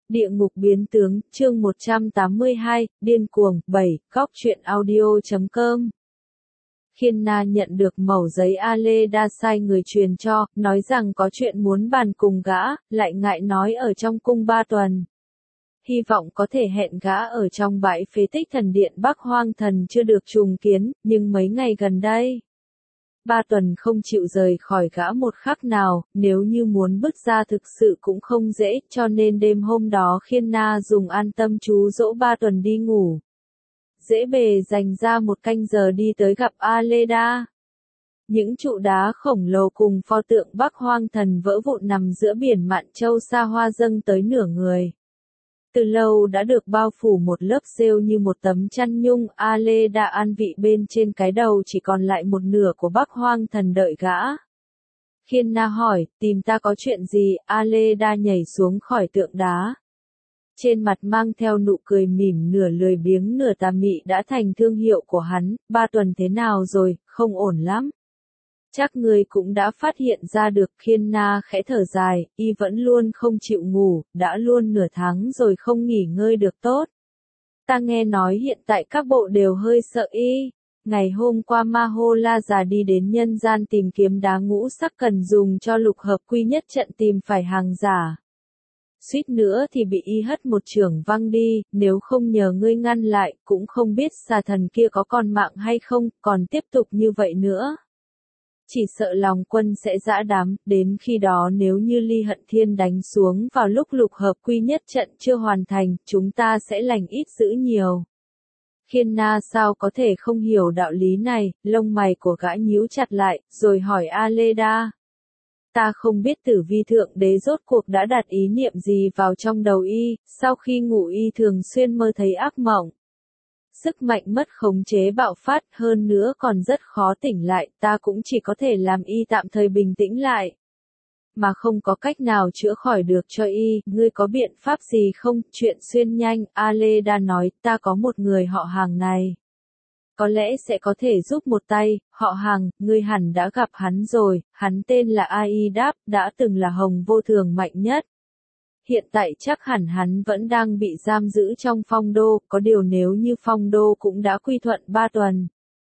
Địa ngục biến tướng, chương 182, điên cuồng, 7, góc truyện audio.com. Khiên Na nhận được mẩu giấy Aleda sai người truyền cho, nói rằng có chuyện muốn bàn cùng gã, lại ngại nói ở trong cung 3 tuần. Hy vọng có thể hẹn gã ở trong bãi phế tích thần điện Bắc Hoang Thần chưa được trùng kiến, nhưng mấy ngày gần đây 3 tuần không chịu rời khỏi gã một khắc nào, nếu như muốn bước ra thực sự cũng không dễ, cho nên đêm hôm đó Khiên Na dùng an tâm chú dỗ 3 tuần đi ngủ. Dễ bề dành ra 1 canh giờ đi tới gặp Aleda. Những trụ đá khổng lồ cùng pho tượng Bắc Hoang Thần vỡ vụn nằm giữa biển Mạn Châu xa hoa dâng tới nửa người. Từ lâu đã được bao phủ một lớp rêu như một tấm chăn nhung, Aleda an vị bên trên cái đầu chỉ còn lại một nửa của Bắc Hoang Thần đợi gã. Khiên Na hỏi, tìm ta có chuyện gì? Aleda nhảy xuống khỏi tượng đá. Trên mặt mang theo nụ cười mỉm nửa lười biếng nửa tà mị đã thành thương hiệu của hắn. 3 tuần thế nào rồi, không ổn lắm. Chắc ngươi cũng đã phát hiện ra được. Khiên Na khẽ thở dài, y vẫn luôn không chịu ngủ, đã luôn nửa tháng rồi không nghỉ ngơi được tốt. Ta nghe nói hiện tại các bộ đều hơi sợ y. Ngày hôm qua Mahola già đi đến nhân gian tìm kiếm đá ngũ sắc cần dùng cho lục hợp quy nhất trận tìm phải hàng giả. Suýt nữa thì bị y hất một chưởng văng đi, nếu không nhờ ngươi ngăn lại, cũng không biết xà thần kia có còn mạng hay không, còn tiếp tục như vậy nữa. Chỉ sợ lòng quân sẽ dã đám, đến khi đó nếu như Ly Hận Thiên đánh xuống vào lúc lục hợp quy nhất trận chưa hoàn thành, chúng ta sẽ lành ít dữ nhiều. Khiên Na sao có thể không hiểu đạo lý này, lông mày của gã nhíu chặt lại, rồi hỏi Aleda. Ta không biết Tử Vi Thượng Đế rốt cuộc đã đặt ý niệm gì vào trong đầu y, sau khi ngủ y thường xuyên mơ thấy ác mộng. Sức mạnh mất khống chế bạo phát, hơn nữa còn rất khó tỉnh lại, ta cũng chỉ có thể làm y tạm thời bình tĩnh lại. Mà không có cách nào chữa khỏi được cho y, ngươi có biện pháp gì không? Chuyện xuyên nhanh, Aleda nói, ta có một người họ Hàng này. Có lẽ sẽ có thể giúp một tay. Họ Hàng, ngươi hẳn đã gặp hắn rồi, hắn tên là Aidap, đã từng là hồng vô thường mạnh nhất. Hiện tại chắc hẳn hắn vẫn đang bị giam giữ trong phong đô, có điều nếu như phong đô cũng đã quy thuận 3 tuần.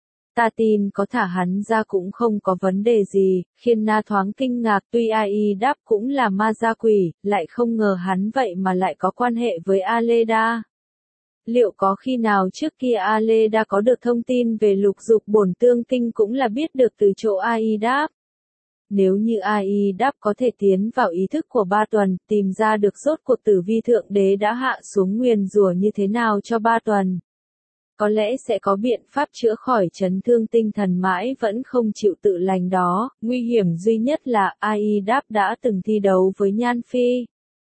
Ta tin có thả hắn ra cũng không có vấn đề gì. Khiên Na thoáng kinh ngạc, tuy Aidap cũng là ma gia quỷ, lại không ngờ hắn vậy mà lại có quan hệ với Aleda. Liệu có khi nào trước kia Aleda có được thông tin về lục dục bổn tương kinh cũng là biết được từ chỗ Aidap? Nếu như Aidap có thể tiến vào ý thức của 3 tuần, tìm ra được rốt cuộc Tử Vi Thượng Đế đã hạ xuống nguyền rủa như thế nào cho 3 tuần. Có lẽ sẽ có biện pháp chữa khỏi chấn thương tinh thần mãi vẫn không chịu tự lành đó. Nguy hiểm duy nhất là Aidap đã từng thi đấu với Nhan Phi.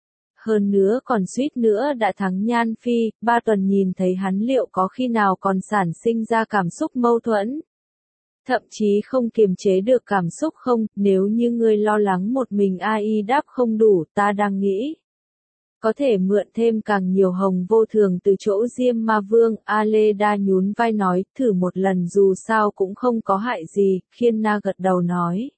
Hơn nữa còn suýt nữa đã thắng Nhan Phi. 3 tuần nhìn thấy hắn liệu có khi nào còn sản sinh ra cảm xúc mâu thuẫn. Thậm chí không kiềm chế được cảm xúc không? Nếu như ngươi lo lắng một mình Aidap không đủ, ta đang nghĩ có thể mượn thêm càng nhiều hồng vô thường từ chỗ Diêm Ma Vương. Aleda nhún vai nói, thử một lần dù sao cũng không có hại gì. Khiên Na gật đầu nói,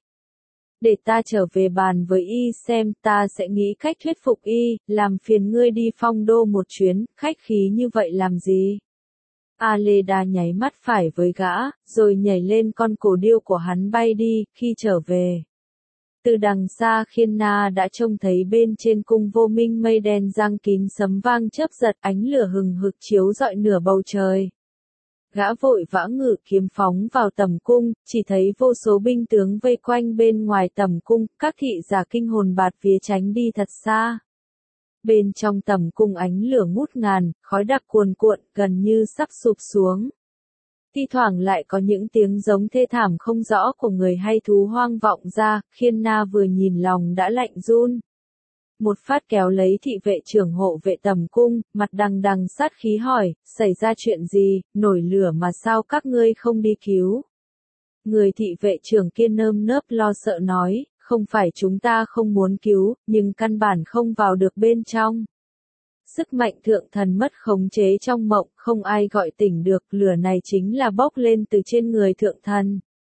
để ta trở về bàn với y xem, ta sẽ nghĩ cách thuyết phục y, làm phiền ngươi đi phong đô một chuyến, khách khí như vậy làm gì? Aleda nháy mắt phải với gã, rồi nhảy lên con cổ điêu của hắn bay đi. Khi trở về, từ đằng xa Khiên Na đã trông thấy bên trên cung vô minh mây đen giăng kín sấm vang chớp giật, ánh lửa hừng hực chiếu rọi nửa bầu trời. Gã vội vã ngự kiếm phóng vào tầm cung, chỉ thấy vô số binh tướng vây quanh bên ngoài tầm cung, các thị giả kinh hồn bạt vía tránh đi thật xa. Bên trong tầm cung ánh lửa ngút ngàn, khói đặc cuồn cuộn, gần như sắp sụp xuống. Thi thoảng lại có những tiếng giống thê thảm không rõ của người hay thú hoang vọng ra. Khiên Na vừa nhìn lòng đã lạnh run. Một phát kéo lấy thị vệ trưởng hộ vệ tầm cung, mặt đằng đằng sát khí hỏi, xảy ra chuyện gì, nổi lửa mà sao các ngươi không đi cứu? Người thị vệ trưởng kia nơm nớp lo sợ nói, không phải chúng ta không muốn cứu, nhưng căn bản không vào được bên trong. Sức mạnh thượng thần mất khống chế trong mộng, không ai gọi tỉnh được, lửa này chính là bốc lên từ trên người thượng thần.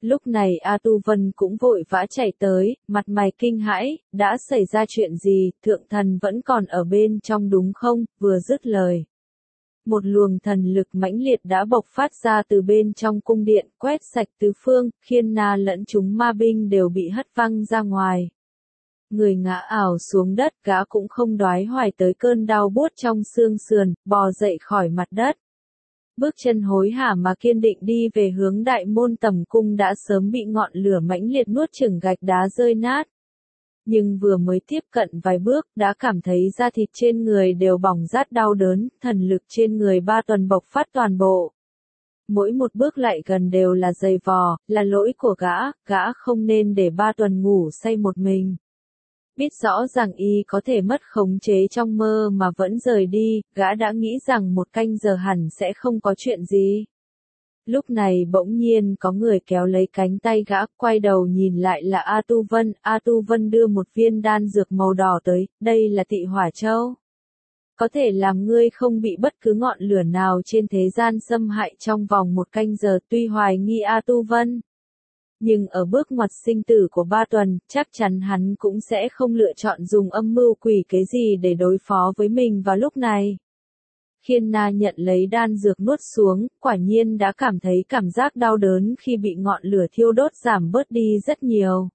Lúc này A Tu Vân cũng vội vã chạy tới, mặt mày kinh hãi, đã xảy ra chuyện gì, thượng thần vẫn còn ở bên trong đúng không, vừa dứt lời. Một luồng thần lực mãnh liệt đã bộc phát ra từ bên trong cung điện, quét sạch tứ phương, Khiên Na lẫn chúng ma binh đều bị hất văng ra ngoài. Người ngã ảo xuống đất, gã cũng không đoái hoài tới cơn đau buốt trong xương sườn, bò dậy khỏi mặt đất. Bước chân hối hả mà kiên định đi về hướng đại môn tầm cung đã sớm bị ngọn lửa mãnh liệt nuốt chửng gạch đá rơi nát. Nhưng vừa mới tiếp cận vài bước, đã cảm thấy da thịt trên người đều bỏng rát đau đớn, thần lực trên người Ba Tuần bộc phát toàn bộ. Mỗi một bước lại gần đều là giày vò, là lỗi của gã không nên để Ba Tuần ngủ say một mình. Biết rõ rằng y có thể mất khống chế trong mơ mà vẫn rời đi, gã đã nghĩ rằng 1 canh giờ hẳn sẽ không có chuyện gì. Lúc này bỗng nhiên có người kéo lấy cánh tay gã, quay đầu nhìn lại là A Tu Vân đưa một viên đan dược màu đỏ tới, đây là Tị Hỏa Châu. Có thể làm ngươi không bị bất cứ ngọn lửa nào trên thế gian xâm hại trong vòng 1 canh giờ, tuy hoài nghi A Tu Vân. Nhưng ở bước ngoặt sinh tử của Ba Tuần, chắc chắn hắn cũng sẽ không lựa chọn dùng âm mưu quỷ kế gì để đối phó với mình vào lúc này. Khiên Na nhận lấy đan dược nuốt xuống, quả nhiên đã cảm thấy cảm giác đau đớn khi bị ngọn lửa thiêu đốt giảm bớt đi rất nhiều.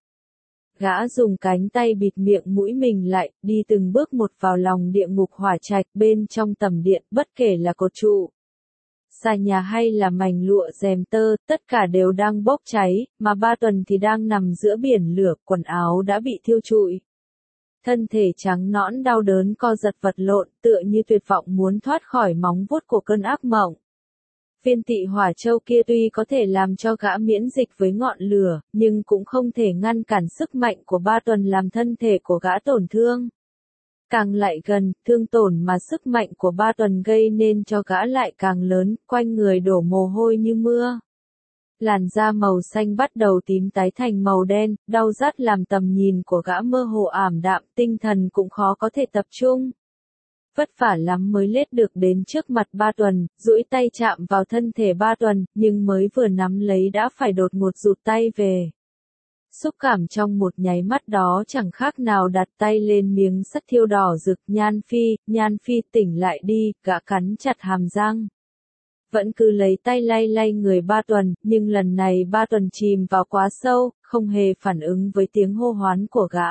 Gã dùng cánh tay bịt miệng mũi mình lại, đi từng bước một vào lòng địa ngục hỏa trạch, bên trong tầm điện, bất kể là cột trụ, xà nhà hay là mảnh lụa rèm tơ, tất cả đều đang bốc cháy, mà Ba Tuần thì đang nằm giữa biển lửa, quần áo đã bị thiêu trụi. Thân thể trắng nõn đau đớn co giật vật lộn, tựa như tuyệt vọng muốn thoát khỏi móng vuốt của cơn ác mộng. Viên Tị Hỏa Châu kia tuy có thể làm cho gã miễn dịch với ngọn lửa, nhưng cũng không thể ngăn cản sức mạnh của Ba Tuần làm thân thể của gã tổn thương. Càng lại gần, thương tổn mà sức mạnh của Ba Tuần gây nên cho gã lại càng lớn, quanh người đổ mồ hôi như mưa. Làn da màu xanh bắt đầu tím tái thành màu đen, đau rát làm tầm nhìn của gã mơ hồ ảm đạm, tinh thần cũng khó có thể tập trung. Vất vả lắm mới lết được đến trước mặt Ba Tuần, duỗi tay chạm vào thân thể Ba Tuần, nhưng mới vừa nắm lấy đã phải đột ngột rụt tay về. Xúc cảm trong một nháy mắt đó chẳng khác nào đặt tay lên miếng sắt thiêu đỏ rực. Nhan Phi tỉnh lại đi, gã cắn chặt hàm răng. Vẫn cứ lấy tay lay lay người Ba Tuần, nhưng lần này Ba Tuần chìm vào quá sâu, không hề phản ứng với tiếng hô hoán của gã.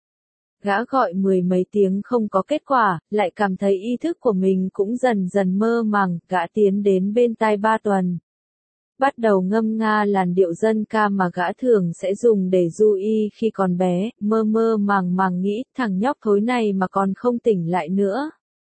Gã gọi 10 mấy tiếng không có kết quả, lại cảm thấy ý thức của mình cũng dần dần mơ màng, gã tiến đến bên tai Ba Tuần. Bắt đầu ngâm nga làn điệu dân ca mà gã thường sẽ dùng để du y khi còn bé, mơ mơ màng màng nghĩ, thằng nhóc thối này mà còn không tỉnh lại nữa.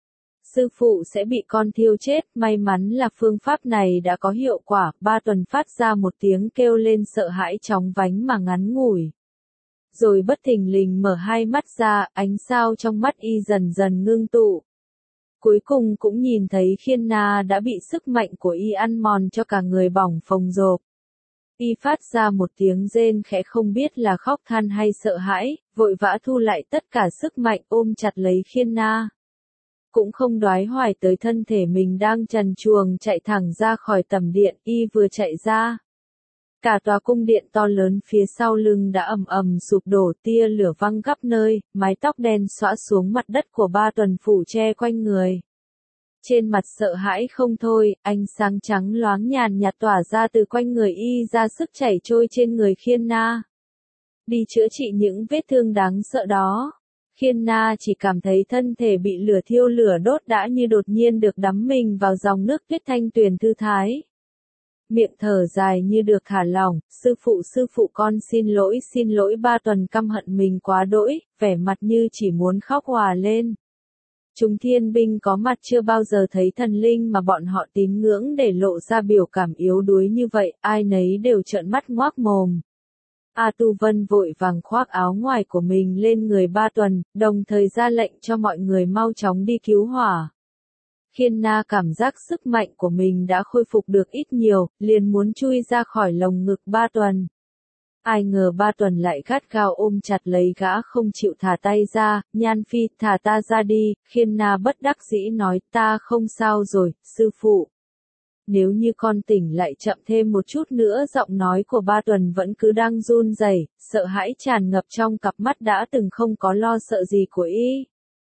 Sư phụ sẽ bị con thiêu chết, may mắn là phương pháp này đã có hiệu quả. Ba Tuần phát ra một tiếng kêu lên sợ hãi chóng vánh mà ngắn ngủi. Rồi bất thình lình mở hai mắt ra, ánh sao trong mắt y dần dần ngưng tụ. Cuối cùng cũng nhìn thấy Khiên Na đã bị sức mạnh của y ăn mòn cho cả người bỏng phồng rộp. Y phát ra một tiếng rên khẽ không biết là khóc than hay sợ hãi, vội vã thu lại tất cả sức mạnh ôm chặt lấy Khiên Na. Cũng không đoái hoài tới thân thể mình đang trần truồng chạy thẳng ra khỏi tầm điện, y vừa chạy ra. Cả tòa cung điện to lớn phía sau lưng đã ầm ầm sụp đổ, tia lửa văng khắp nơi, mái tóc đen xõa xuống mặt đất của Ba Tuần phủ che quanh người. Trên mặt sợ hãi không thôi, ánh sáng trắng loáng nhàn nhạt tỏa ra từ quanh người y ra sức chảy trôi trên người Khiên Na. Đi chữa trị những vết thương đáng sợ đó. Khiên Na chỉ cảm thấy thân thể bị lửa đốt đã như đột nhiên được đắm mình vào dòng nước tuyết thanh tuyền thư thái. Miệng thở dài như được thả lỏng, sư phụ con xin lỗi. Ba Tuần căm hận mình quá đỗi, vẻ mặt như chỉ muốn khóc òa lên. Chúng thiên binh có mặt chưa bao giờ thấy thần linh mà bọn họ tín ngưỡng để lộ ra biểu cảm yếu đuối như vậy, ai nấy đều trợn mắt ngoác mồm. A Tu Vân vội vàng khoác áo ngoài của mình lên người Ba Tuần, đồng thời ra lệnh cho mọi người mau chóng đi cứu hỏa. Khiên Na cảm giác sức mạnh của mình đã khôi phục được ít nhiều, liền muốn chui ra khỏi lồng ngực Ba Tuần. Ai ngờ Ba Tuần lại gắt gao ôm chặt lấy gã không chịu thả tay ra. Nhan Phi, thả ta ra đi. Khiên Na bất đắc dĩ nói, ta không sao rồi, sư phụ. Nếu như con tỉnh lại chậm thêm một chút nữa, giọng nói của Ba Tuần vẫn cứ đang run rẩy, sợ hãi tràn ngập trong cặp mắt đã từng không có lo sợ gì của y.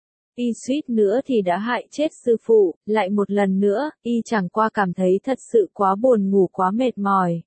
Y suýt nữa thì đã hại chết sư phụ, lại một lần nữa, y chẳng qua cảm thấy thật sự quá buồn ngủ, quá mệt mỏi.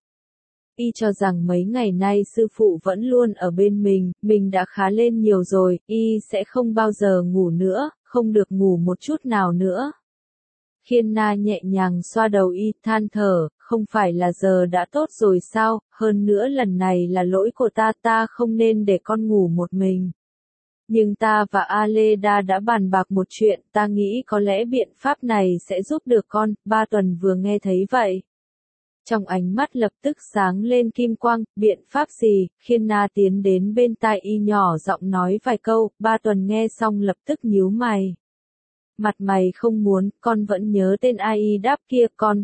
Y cho rằng mấy ngày nay sư phụ vẫn luôn ở bên mình đã khá lên nhiều rồi, y sẽ không bao giờ ngủ nữa, không được ngủ một chút nào nữa. Khiên Na nhẹ nhàng xoa đầu y, than thở, không phải là giờ đã tốt rồi sao, hơn nữa lần này là lỗi của ta không nên để con ngủ một mình. Nhưng ta và Aleda đã bàn bạc một chuyện, ta nghĩ có lẽ biện pháp này sẽ giúp được con. Ba Tuần vừa nghe thấy vậy, trong ánh mắt lập tức sáng lên kim quang. Biện pháp gì? Khiên Na tiến đến bên tai y nhỏ giọng nói vài câu. Ba Tuần nghe xong lập tức nhíu mày. Mặt mày không muốn, con vẫn nhớ tên ai đáp kia, con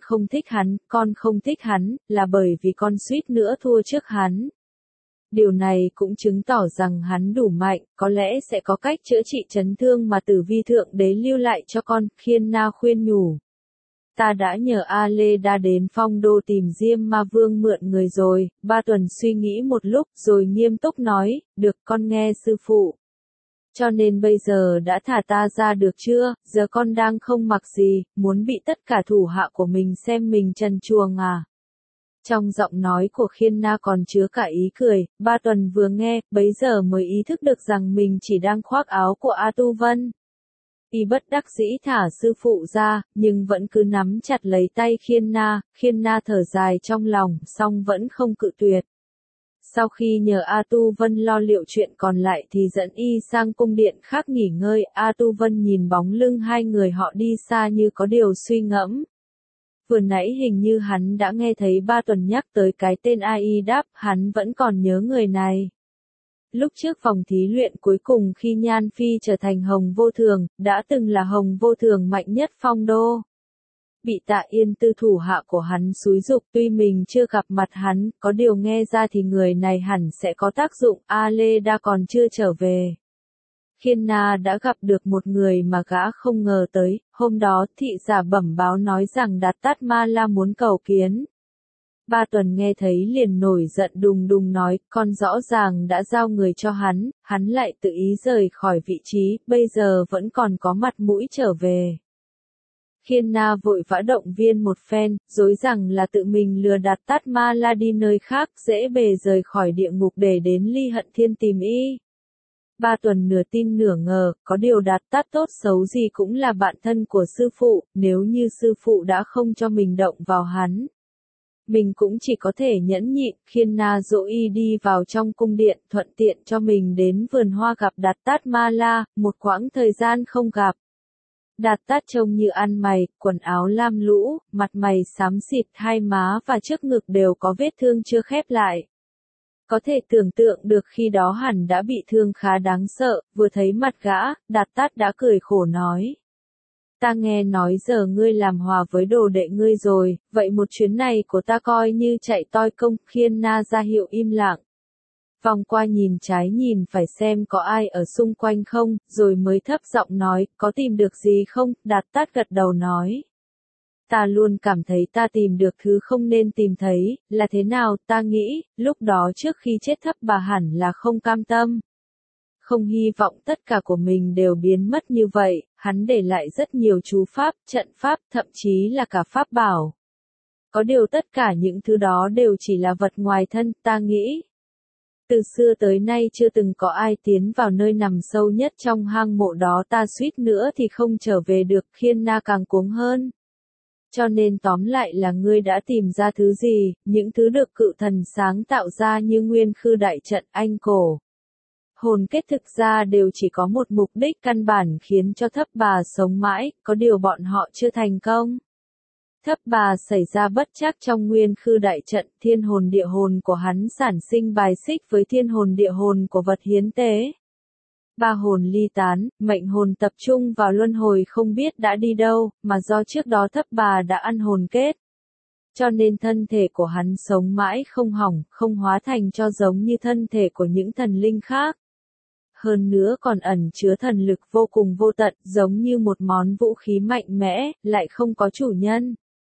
không thích hắn, là bởi vì con suýt nữa thua trước hắn. Điều này cũng chứng tỏ rằng hắn đủ mạnh, có lẽ sẽ có cách chữa trị chấn thương mà Tử Vi Thượng Đế lưu lại cho con. Khiên Na khuyên nhủ. Ta đã nhờ Aleda đến Phong Đô tìm Diêm Ma Vương mượn người rồi. Ba Tuần suy nghĩ một lúc rồi nghiêm túc nói, được, con nghe sư phụ. Cho nên bây giờ đã thả ta ra được chưa, giờ con đang không mặc gì, muốn bị tất cả thủ hạ của mình xem mình trần truồng à. Trong giọng nói của Khiên Na còn chứa cả ý cười. Ba Tuần vừa nghe, bấy giờ mới ý thức được rằng mình chỉ đang khoác áo của A Tu Vân. Y bất đắc dĩ thả sư phụ ra, nhưng vẫn cứ nắm chặt lấy tay Khiên Na thở dài trong lòng, song vẫn không cự tuyệt. Sau khi nhờ A Tu Vân lo liệu chuyện còn lại thì dẫn y sang cung điện khác nghỉ ngơi. A Tu Vân nhìn bóng lưng hai người họ đi xa như có điều suy ngẫm. Vừa nãy hình như hắn đã nghe thấy Ba Tuần nhắc tới cái tên Ai đáp, hắn vẫn còn nhớ người này. Lúc trước vòng thí luyện cuối cùng khi Nhan Phi trở thành Hồng Vô Thường, đã từng là Hồng Vô Thường mạnh nhất Phong Đô. Bị Tạ Yên Tư thủ hạ của hắn xúi giục, tuy mình chưa gặp mặt hắn, có điều nghe ra thì người này hẳn sẽ có tác dụng. Aleda còn chưa trở về. Khiên Na đã gặp được một người mà gã không ngờ tới. Hôm đó thị giả bẩm báo nói rằng Đạt Tát Ma La muốn cầu kiến. Ba Tuần nghe thấy liền nổi giận đùng đùng nói, con rõ ràng đã giao người cho hắn lại tự ý rời khỏi vị trí, bây giờ vẫn còn có mặt mũi trở về. Khiên Na vội vã động viên một phen, dối rằng là tự mình lừa Đạt Tát Ma La đi nơi khác, dễ bề rời khỏi địa ngục để đến Ly Hận Thiên tìm y. Ba Tuần nửa tin nửa ngờ, có điều Đạt Tát tốt xấu gì cũng là bạn thân của sư phụ, nếu như sư phụ đã không cho mình động vào hắn. Mình cũng chỉ có thể nhẫn nhịn. Khiên Na dỗ y đi vào trong cung điện, thuận tiện cho mình đến vườn hoa gặp Đạt Tát Ma La, một quãng thời gian không gặp. Đạt Tát trông như ăn mày, quần áo lam lũ, mặt mày xám xịt, hai má và trước ngực đều có vết thương chưa khép lại. Có thể tưởng tượng được khi đó hẳn đã bị thương khá đáng sợ, vừa thấy mặt gã, Đạt Tát đã cười khổ nói. Ta nghe nói giờ ngươi làm hòa với đồ đệ ngươi rồi, vậy một chuyến này của ta coi như chạy toi công. Khiên Na ra hiệu im lặng. Vòng qua nhìn trái nhìn phải xem có ai ở xung quanh không, rồi mới thấp giọng nói, có tìm được gì không? Đạt Tát gật đầu nói. Ta luôn cảm thấy ta tìm được thứ không nên tìm thấy, là thế nào? Ta nghĩ, lúc đó trước khi chết Thấp Bà hẳn là không cam tâm. Không hy vọng tất cả của mình đều biến mất như vậy, hắn để lại rất nhiều chú pháp, trận pháp, thậm chí là cả pháp bảo. Có điều tất cả những thứ đó đều chỉ là vật ngoài thân, ta nghĩ. Từ xưa tới nay chưa từng có ai tiến vào nơi nằm sâu nhất trong hang mộ đó, ta suýt nữa thì không trở về được. Khiên Na càng cuống hơn. Cho nên tóm lại là ngươi đã tìm ra thứ gì, những thứ được cự thần sáng tạo ra như Nguyên Khư Đại Trận, Anh Cổ. Hồn kết thực ra đều chỉ có một mục đích căn bản khiến cho Thấp Bà sống mãi, có điều bọn họ chưa thành công. Thấp Bà xảy ra bất trắc trong Nguyên Khư Đại Trận, thiên hồn địa hồn của hắn sản sinh bài xích với thiên hồn địa hồn của vật hiến tế. Ba hồn ly tán, mệnh hồn tập trung vào luân hồi không biết đã đi đâu, mà do trước đó Thấp Bà đã ăn hồn kết. Cho nên thân thể của hắn sống mãi không hỏng, không hóa thành cho giống như thân thể của những thần linh khác. Hơn nữa còn ẩn chứa thần lực vô cùng vô tận, giống như một món vũ khí mạnh mẽ, lại không có chủ nhân.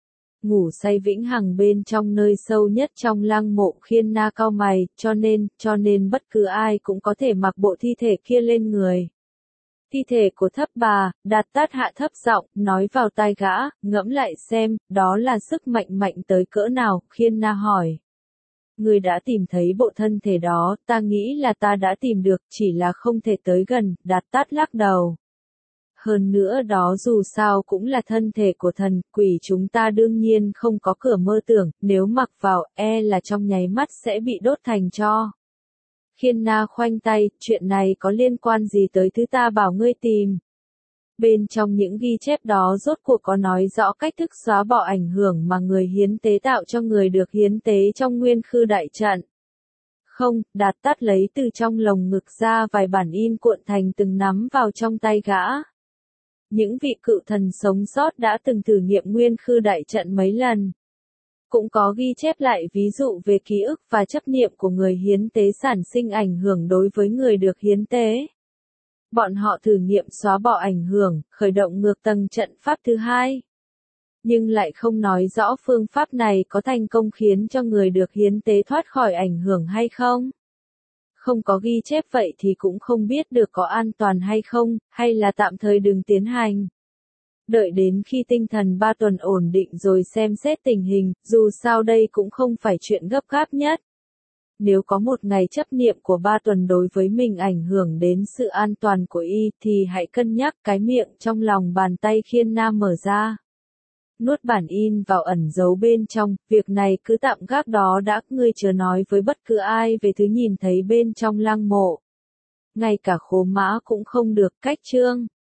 ngủ say vĩnh hằng bên trong nơi sâu nhất trong lăng mộ. Khiên Na cau mày, cho nên bất cứ ai cũng có thể mặc bộ thi thể kia lên người. Thi thể của thấp bà, Đạt Tát hạ thấp giọng, nói vào tai gã, ngẫm lại xem, đó là sức mạnh mạnh tới cỡ nào. Khiên Na hỏi. Người đã tìm thấy bộ thân thể đó, ta nghĩ là ta đã tìm được, chỉ là không thể tới gần. Đạt Tát lắc đầu. Hơn nữa đó dù sao cũng là thân thể của thần, quỷ chúng ta đương nhiên không có cửa mơ tưởng, nếu mặc vào, là trong nháy mắt sẽ bị đốt thành tro. Khiên Na khoanh tay, chuyện này có liên quan gì tới thứ ta bảo ngươi tìm? Bên trong những ghi chép đó rốt cuộc có nói rõ cách thức xóa bỏ ảnh hưởng mà người hiến tế tạo cho người được hiến tế trong nguyên khư đại trận. Không, Đạt Tát lấy từ trong lồng ngực ra vài bản in cuộn thành từng nắm vào trong tay gã. Những vị cựu thần sống sót đã từng thử nghiệm nguyên khư đại trận mấy lần. Cũng có ghi chép lại ví dụ về ký ức và chấp niệm của người hiến tế sản sinh ảnh hưởng đối với người được hiến tế. Bọn họ thử nghiệm xóa bỏ ảnh hưởng, khởi động ngược tầng trận pháp thứ hai. Nhưng lại không nói rõ phương pháp này có thành công khiến cho người được hiến tế thoát khỏi ảnh hưởng hay không. Không có ghi chép vậy thì cũng không biết được có an toàn hay không, hay là tạm thời đừng tiến hành. Đợi đến khi tinh thần 3 tuần ổn định rồi xem xét tình hình, dù sao đây cũng không phải chuyện gấp gáp nhất. Nếu có một ngày chấp niệm của 3 tuần đối với mình ảnh hưởng đến sự an toàn của y, thì hãy cân nhắc. Cái miệng trong lòng bàn tay Khiên Na mở ra. Nuốt bản in vào ẩn giấu bên trong, việc này cứ tạm gác đó đã, ngươi chớ nói với bất cứ ai về thứ nhìn thấy bên trong lăng mộ. Ngay cả Khố Mã cũng không được. Cách chương